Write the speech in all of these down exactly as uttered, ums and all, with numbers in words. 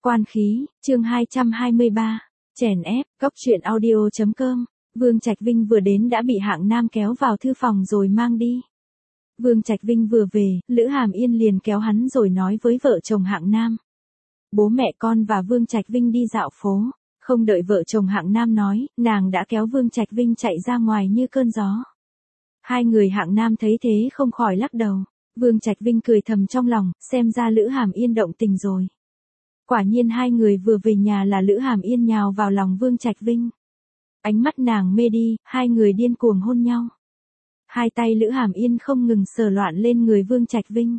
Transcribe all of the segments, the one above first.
Quan khí, chương hai trăm hai mươi ba, chèn ép, cóc truyện audio chấm com. Vương Trạch Vinh vừa đến đã bị Hạng Nam kéo vào thư phòng rồi mang đi. Vương Trạch Vinh vừa về, Lữ Hàm Yên liền kéo hắn rồi nói với vợ chồng Hạng Nam. Bố mẹ con và Vương Trạch Vinh đi dạo phố. Không đợi vợ chồng Hạng Nam nói, nàng đã kéo Vương Trạch Vinh chạy ra ngoài như cơn gió. Hai người Hạng Nam thấy thế không khỏi lắc đầu. Vương Trạch Vinh cười thầm trong lòng, xem ra Lữ Hàm Yên động tình rồi. Quả nhiên hai người vừa về nhà là Lữ Hàm Yên nhào vào lòng Vương Trạch Vinh. Ánh mắt nàng mê đi, hai người điên cuồng hôn nhau. Hai tay Lữ Hàm Yên không ngừng sờ loạn lên người Vương Trạch Vinh.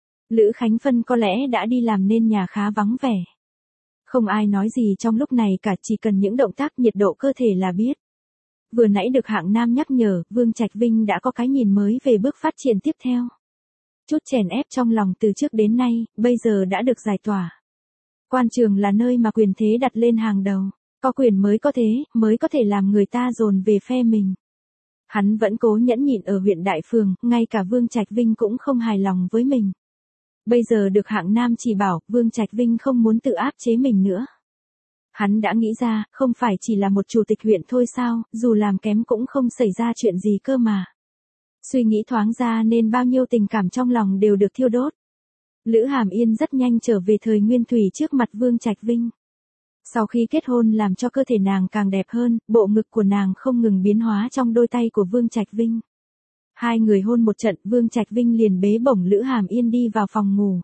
Lữ Khánh Phân có lẽ đã đi làm nên nhà khá vắng vẻ. Không ai nói gì trong lúc này cả, chỉ cần những động tác nhiệt độ cơ thể là biết. Vừa nãy được Hạng Nam nhắc nhở, Vương Trạch Vinh đã có cái nhìn mới về bước phát triển tiếp theo. Chút chèn ép trong lòng từ trước đến nay, bây giờ đã được giải tỏa. Quan trường là nơi mà quyền thế đặt lên hàng đầu. Có quyền mới có thế, mới có thể làm người ta dồn về phe mình. Hắn vẫn cố nhẫn nhịn ở huyện Đại Phường, ngay cả Vương Trạch Vinh cũng không hài lòng với mình. Bây giờ được Hạng Nam chỉ bảo, Vương Trạch Vinh không muốn tự áp chế mình nữa. Hắn đã nghĩ ra, không phải chỉ là một chủ tịch huyện thôi sao, dù làm kém cũng không xảy ra chuyện gì cơ mà. Suy nghĩ thoáng ra nên bao nhiêu tình cảm trong lòng đều được thiêu đốt. Lữ Hàm Yên rất nhanh trở về thời nguyên thủy trước mặt Vương Trạch Vinh. Sau khi kết hôn làm cho cơ thể nàng càng đẹp hơn, bộ ngực của nàng không ngừng biến hóa trong đôi tay của Vương Trạch Vinh. Hai người hôn một trận, Vương Trạch Vinh liền bế bổng Lữ Hàm Yên đi vào phòng ngủ.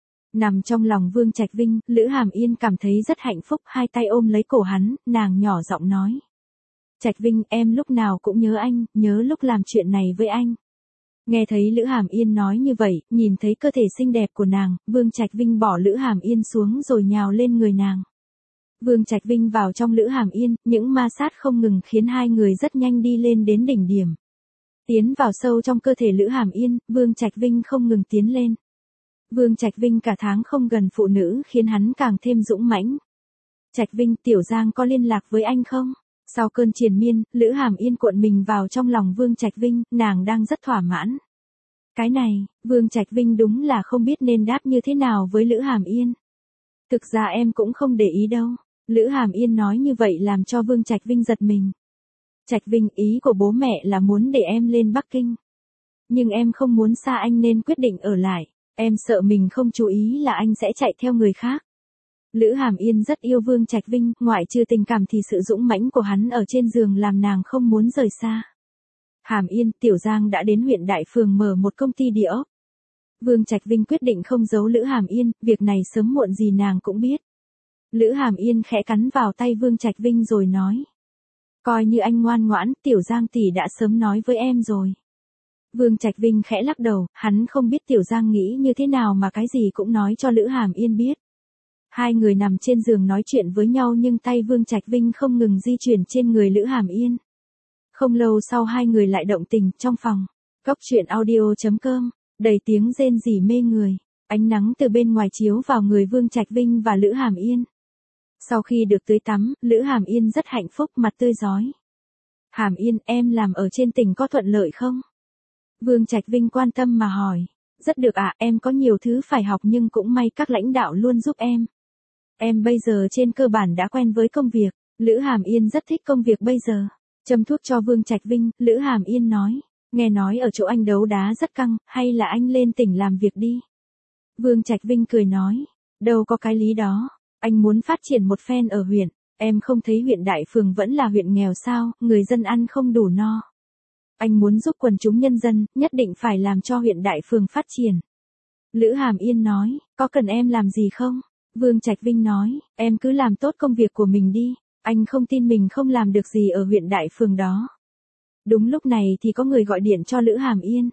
Nằm trong lòng Vương Trạch Vinh, Lữ Hàm Yên cảm thấy rất hạnh phúc, hai tay ôm lấy cổ hắn, nàng nhỏ giọng nói. Trạch Vinh, em lúc nào cũng nhớ anh, nhớ lúc làm chuyện này với anh. Nghe thấy Lữ Hàm Yên nói như vậy, nhìn thấy cơ thể xinh đẹp của nàng, Vương Trạch Vinh bỏ Lữ Hàm Yên xuống rồi nhào lên người nàng. Vương Trạch Vinh vào trong Lữ Hàm Yên, những ma sát không ngừng khiến hai người rất nhanh đi lên đến đỉnh điểm. Tiến vào sâu trong cơ thể Lữ Hàm Yên, Vương Trạch Vinh không ngừng tiến lên. Vương Trạch Vinh cả tháng không gần phụ nữ khiến hắn càng thêm dũng mãnh. Trạch Vinh, Tiểu Giang có liên lạc với anh không? Sau cơn triền miên, Lữ Hàm Yên cuộn mình vào trong lòng Vương Trạch Vinh, nàng đang rất thỏa mãn. Cái này, Vương Trạch Vinh đúng là không biết nên đáp như thế nào với Lữ Hàm Yên. Thực ra em cũng không để ý đâu. Lữ Hàm Yên nói như vậy làm cho Vương Trạch Vinh giật mình. Trạch Vinh, ý của bố mẹ là muốn để em lên Bắc Kinh. Nhưng em không muốn xa anh nên quyết định ở lại. Em sợ mình không chú ý là anh sẽ chạy theo người khác. Lữ Hàm Yên rất yêu Vương Trạch Vinh, ngoại trừ tình cảm thì sự dũng mãnh của hắn ở trên giường làm nàng không muốn rời xa. Hàm Yên, Tiểu Giang đã đến huyện Đại Phường mở một công ty địa ốc. Vương Trạch Vinh quyết định không giấu Lữ Hàm Yên, việc này sớm muộn gì nàng cũng biết. Lữ Hàm Yên khẽ cắn vào tay Vương Trạch Vinh rồi nói. Coi như anh ngoan ngoãn, Tiểu Giang tỷ đã sớm nói với em rồi. Vương Trạch Vinh khẽ lắc đầu, hắn không biết Tiểu Giang nghĩ như thế nào mà cái gì cũng nói cho Lữ Hàm Yên biết. Hai người nằm trên giường nói chuyện với nhau nhưng tay Vương Trạch Vinh không ngừng di chuyển trên người Lữ Hàm Yên. Không lâu sau hai người lại động tình trong phòng. Cóc truyện audio chấm com, đầy tiếng rên rỉ mê người. Ánh nắng từ bên ngoài chiếu vào người Vương Trạch Vinh và Lữ Hàm Yên. Sau khi được tưới tắm, Lữ Hàm Yên rất hạnh phúc, mặt tươi rói. Hàm Yên, em làm ở trên tỉnh có thuận lợi không? Vương Trạch Vinh quan tâm mà hỏi. Rất được ạ, à, em có nhiều thứ phải học nhưng cũng may các lãnh đạo luôn giúp em. Em bây giờ trên cơ bản đã quen với công việc. Lữ Hàm Yên rất thích công việc bây giờ. Châm thuốc cho Vương Trạch Vinh, Lữ Hàm Yên nói. Nghe nói ở chỗ anh đấu đá rất căng, hay là anh lên tỉnh làm việc đi. Vương Trạch Vinh cười nói. Đâu có cái lý đó. Anh muốn phát triển một phen ở huyện. Em không thấy huyện Đại Phường vẫn là huyện nghèo sao, người dân ăn không đủ no. Anh muốn giúp quần chúng nhân dân, nhất định phải làm cho huyện Đại Phường phát triển. Lữ Hàm Yên nói, có cần em làm gì không? Vương Trạch Vinh nói, em cứ làm tốt công việc của mình đi. Anh không tin mình không làm được gì ở huyện Đại Phường đó. Đúng lúc này thì có người gọi điện cho Lữ Hàm Yên.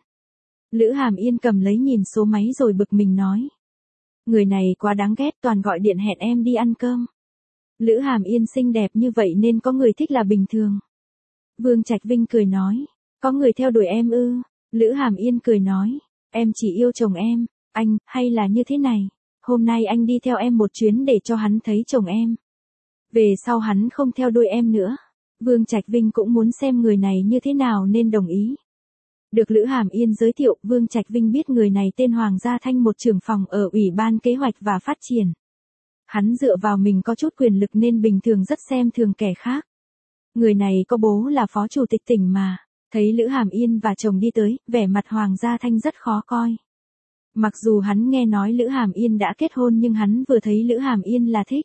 Lữ Hàm Yên cầm lấy nhìn số máy rồi bực mình nói. Người này quá đáng ghét, toàn gọi điện hẹn em đi ăn cơm. Lữ Hàm Yên xinh đẹp như vậy nên có người thích là bình thường. Vương Trạch Vinh cười nói. Có người theo đuổi em ư? Lữ Hàm Yên cười nói. Em chỉ yêu chồng em. Anh, hay là như thế này. Hôm nay anh đi theo em một chuyến để cho hắn thấy chồng em. Về sau hắn không theo đuổi em nữa. Vương Trạch Vinh cũng muốn xem người này như thế nào nên đồng ý. Được Lữ Hàm Yên giới thiệu, Vương Trạch Vinh biết người này tên Hoàng Gia Thanh, một trưởng phòng ở Ủy ban Kế hoạch và Phát triển. Hắn dựa vào mình có chút quyền lực nên bình thường rất xem thường kẻ khác. Người này có bố là phó chủ tịch tỉnh mà. Thấy Lữ Hàm Yên và chồng đi tới, vẻ mặt Hoàng Gia Thanh rất khó coi. Mặc dù hắn nghe nói Lữ Hàm Yên đã kết hôn nhưng hắn vừa thấy Lữ Hàm Yên là thích.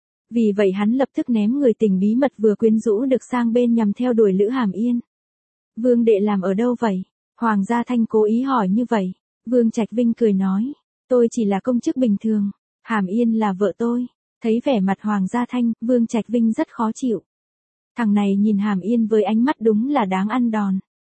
Vì vậy hắn lập tức ném người tình bí mật vừa quyến rũ được sang bên nhằm theo đuổi Lữ Hàm Yên. Vương đệ làm ở đâu vậy? Hoàng Gia Thanh cố ý hỏi như vậy. Vương Trạch Vinh cười nói. Tôi chỉ là công chức bình thường. Hàm Yên là vợ tôi. Thấy vẻ mặt Hoàng Gia Thanh, Vương Trạch Vinh rất khó chịu. Thằng này nhìn Hàm Yên với ánh mắt đúng là đáng ăn đòn.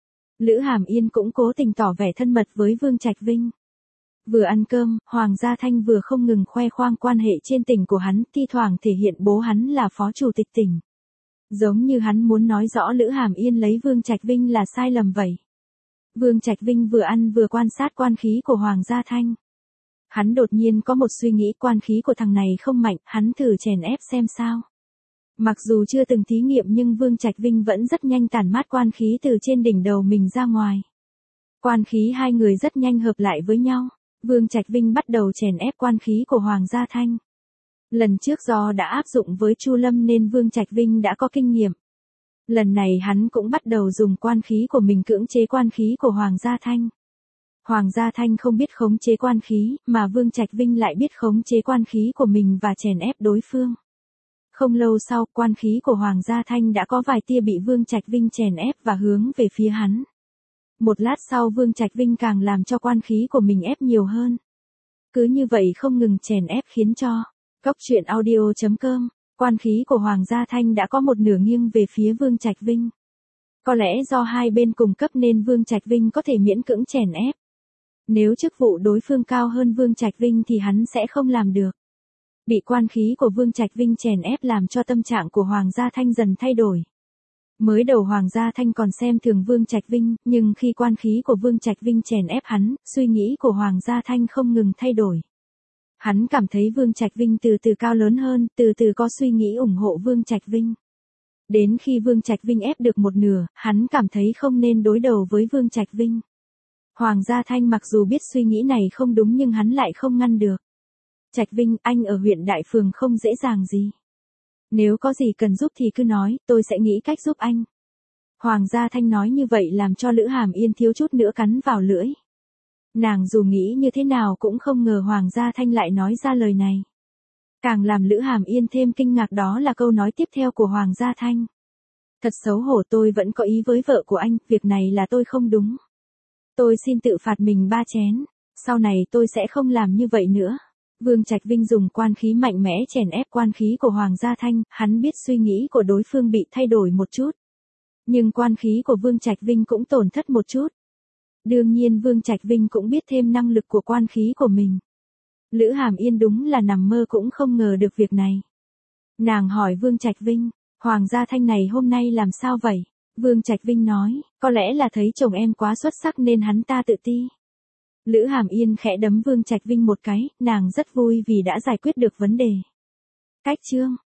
Lữ Hàm Yên cũng cố tình tỏ vẻ thân mật với Vương Trạch Vinh. Vừa ăn cơm, Hoàng Gia Thanh vừa không ngừng khoe khoang quan hệ trên tỉnh của hắn, thi thoảng thể hiện bố hắn là phó chủ tịch tỉnh. Giống như hắn muốn nói rõ Lữ Hàm Yên lấy Vương Trạch Vinh là sai lầm vậy. Vương Trạch Vinh vừa ăn vừa quan sát quan khí của Hoàng Gia Thanh. Hắn đột nhiên có một suy nghĩ quan khí của thằng này không mạnh, hắn thử chèn ép xem sao. Mặc dù chưa từng thí nghiệm nhưng Vương Trạch Vinh vẫn rất nhanh tản mát quan khí từ trên đỉnh đầu mình ra ngoài. Quan khí hai người rất nhanh hợp lại với nhau. Vương Trạch Vinh bắt đầu chèn ép quan khí của Hoàng Gia Thanh. Lần trước do đã áp dụng với Chu Lâm nên Vương Trạch Vinh đã có kinh nghiệm. Lần này hắn cũng bắt đầu dùng quan khí của mình cưỡng chế quan khí của Hoàng Gia Thanh. Hoàng Gia Thanh không biết khống chế quan khí, mà Vương Trạch Vinh lại biết khống chế quan khí của mình và chèn ép đối phương. Không lâu sau, quan khí của Hoàng Gia Thanh đã có vài tia bị Vương Trạch Vinh chèn ép và hướng về phía hắn. Một lát sau Vương Trạch Vinh càng làm cho quan khí của mình ép nhiều hơn. Cứ như vậy không ngừng chèn ép khiến cho Cốc truyện audio chấm com, quan khí của Hoàng Gia Thanh đã có một nửa nghiêng về phía Vương Trạch Vinh. Có lẽ do hai bên cùng cấp nên Vương Trạch Vinh có thể miễn cưỡng chèn ép. Nếu chức vụ đối phương cao hơn Vương Trạch Vinh thì hắn sẽ không làm được. Bị quan khí của Vương Trạch Vinh chèn ép làm cho tâm trạng của Hoàng Gia Thanh dần thay đổi. Mới đầu Hoàng Gia Thanh còn xem thường Vương Trạch Vinh, nhưng khi quan khí của Vương Trạch Vinh chèn ép hắn, suy nghĩ của Hoàng Gia Thanh không ngừng thay đổi. Hắn cảm thấy Vương Trạch Vinh từ từ cao lớn hơn, từ từ có suy nghĩ ủng hộ Vương Trạch Vinh. Đến khi Vương Trạch Vinh ép được một nửa, hắn cảm thấy không nên đối đầu với Vương Trạch Vinh. Hoàng Gia Thanh mặc dù biết suy nghĩ này không đúng nhưng hắn lại không ngăn được. Trạch Vinh, anh ở huyện Đại Phường không dễ dàng gì. Nếu có gì cần giúp thì cứ nói, tôi sẽ nghĩ cách giúp anh. Hoàng Gia Thanh nói như vậy làm cho Lữ Hàm Yên thiếu chút nữa cắn vào lưỡi. Nàng dù nghĩ như thế nào cũng không ngờ Hoàng Gia Thanh lại nói ra lời này. Càng làm Lữ Hàm Yên thêm kinh ngạc đó là câu nói tiếp theo của Hoàng Gia Thanh. Thật xấu hổ, tôi vẫn có ý với vợ của anh, việc này là tôi không đúng. Tôi xin tự phạt mình ba chén, sau này tôi sẽ không làm như vậy nữa. Vương Trạch Vinh dùng quan khí mạnh mẽ chèn ép quan khí của Hoàng Gia Thanh, hắn biết suy nghĩ của đối phương bị thay đổi một chút. Nhưng quan khí của Vương Trạch Vinh cũng tổn thất một chút. Đương nhiên Vương Trạch Vinh cũng biết thêm năng lực của quan khí của mình. Lữ Hàm Yên đúng là nằm mơ cũng không ngờ được việc này. Nàng hỏi Vương Trạch Vinh, Hoàng Gia Thanh này hôm nay làm sao vậy? Vương Trạch Vinh nói, có lẽ là thấy chồng em quá xuất sắc nên hắn ta tự ti. Lữ Hàm Yên khẽ đấm Vương Trạch Vinh một cái, nàng rất vui vì đã giải quyết được vấn đề. Cách chương